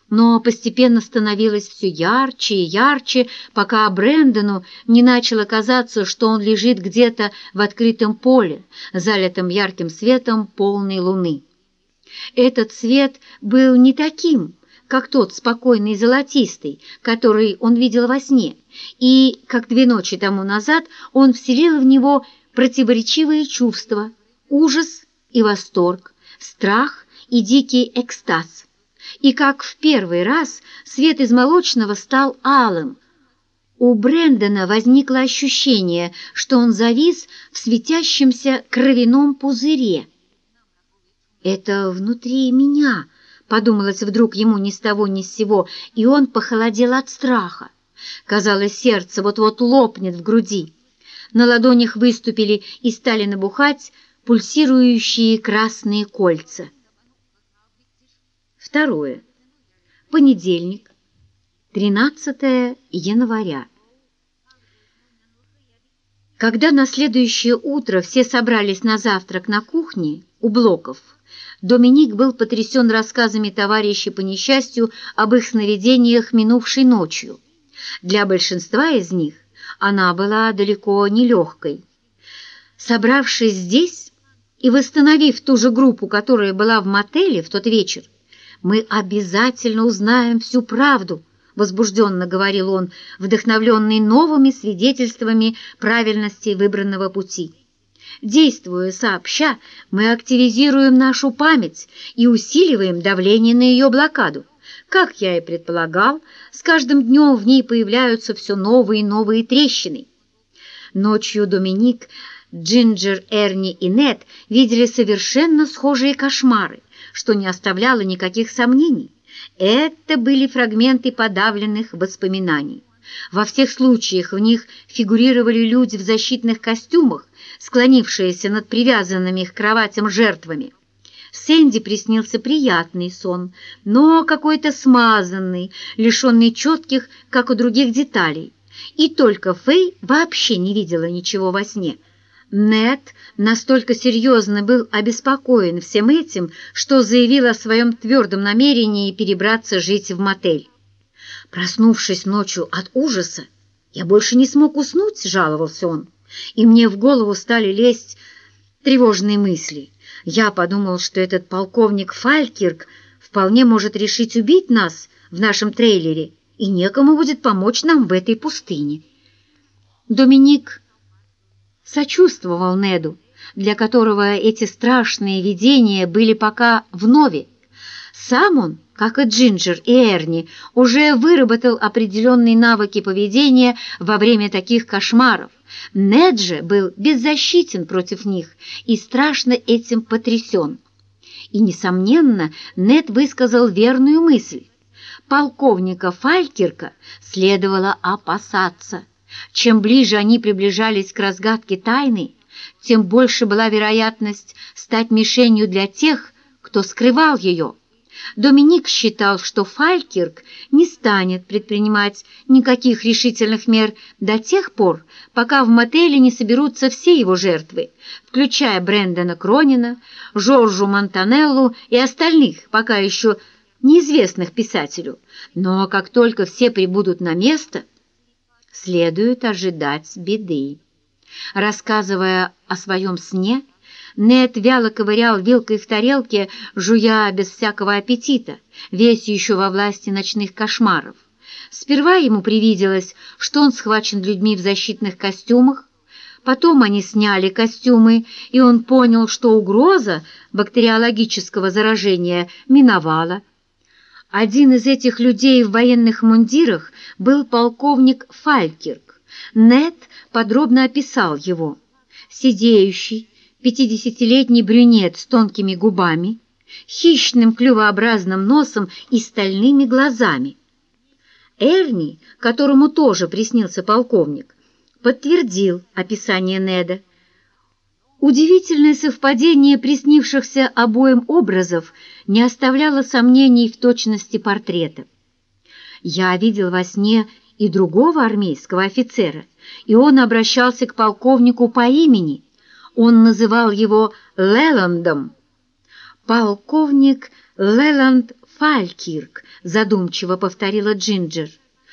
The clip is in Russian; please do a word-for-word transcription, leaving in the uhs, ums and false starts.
но постепенно становилось все ярче и ярче, пока Брэндону не начало казаться, что он лежит где-то в открытом поле, залитом ярким светом полной луны. Этот свет был не таким, как тот спокойный золотистый, который он видел во сне, и, как две ночи тому назад, он вселил в него противоречивые чувства: ужас и восторг, страх и дикий экстаз. И как в первый раз свет из молочного стал алым. У Брэндона возникло ощущение, что он завис в светящемся кровяном пузыре. «Это внутри меня», — подумалось вдруг ему ни с того ни с сего, и он похолодел от страха. Казалось, сердце вот-вот лопнет в груди. На ладонях выступили и стали набухать пульсирующие красные кольца. Второе. Понедельник, тринадцатое января. Когда на следующее утро все собрались на завтрак на кухне у Блоков, Доминик был потрясен рассказами товарищей по несчастью об их сновидениях минувшей ночью. Для большинства из них она была далеко не легкой. Собравшись здесь и восстановив ту же группу, которая была в мотеле в тот вечер, «Мы обязательно узнаем всю правду», — возбужденно говорил он, вдохновленный новыми свидетельствами правильности выбранного пути. «Действуя сообща, мы активизируем нашу память и усиливаем давление на ее блокаду. Как я и предполагал, с каждым днем в ней появляются все новые и новые трещины». Ночью Доминик, Джинджер, Эрни и Нед видели совершенно схожие кошмары, что не оставляло никаких сомнений. Это были фрагменты подавленных воспоминаний. Во всех случаях в них фигурировали люди в защитных костюмах, склонившиеся над привязанными к кроватям жертвами. Сэнди приснился приятный сон, но какой-то смазанный, лишенный четких, как у других, деталей. И только Фэй вообще не видела ничего во сне. Нед настолько серьезно был обеспокоен всем этим, что заявил о своем твердом намерении перебраться жить в мотель. «Проснувшись ночью от ужаса, я больше не смог уснуть», — жаловался он, «и мне в голову стали лезть тревожные мысли. Я подумал, что этот полковник Фалькирк вполне может решить убить нас в нашем трейлере, и некому будет помочь нам в этой пустыне». Доминик сочувствовал Неду, для которого эти страшные видения были пока вновь. Сам он, как и Джинджер и Эрни, уже выработал определенные навыки поведения во время таких кошмаров. Нед же был беззащитен против них и страшно этим потрясен. И, несомненно, Нед высказал верную мысль. Полковника Фалькирка следовало опасаться. Чем ближе они приближались к разгадке тайны, тем больше была вероятность стать мишенью для тех, кто скрывал ее. Доминик считал, что Фалькирк не станет предпринимать никаких решительных мер до тех пор, пока в мотеле не соберутся все его жертвы, включая Брэндона Кронина, Жоржу Монтанеллу и остальных, пока еще неизвестных писателю. Но как только все прибудут на место, следует ожидать беды. Рассказывая о своем сне, Нед вяло ковырял вилкой в тарелке, жуя без всякого аппетита, весь еще во власти ночных кошмаров. Сперва ему привиделось, что он схвачен людьми в защитных костюмах, потом они сняли костюмы, и он понял, что угроза бактериологического заражения миновала. Один из этих людей в военных мундирах был полковник Фалькирк. Нед подробно описал его. Сидеющий, пятидесятилетний брюнет с тонкими губами, хищным клювообразным носом и стальными глазами. Эрни, которому тоже приснился полковник, подтвердил описание Неда. Удивительное совпадение приснившихся обоим образов не оставляло сомнений в точности портрета. «Я видел во сне и другого армейского офицера, и он обращался к полковнику по имени. Он называл его Леландом». Полковник Леланд «Фалькирк», — задумчиво повторила Джинджер.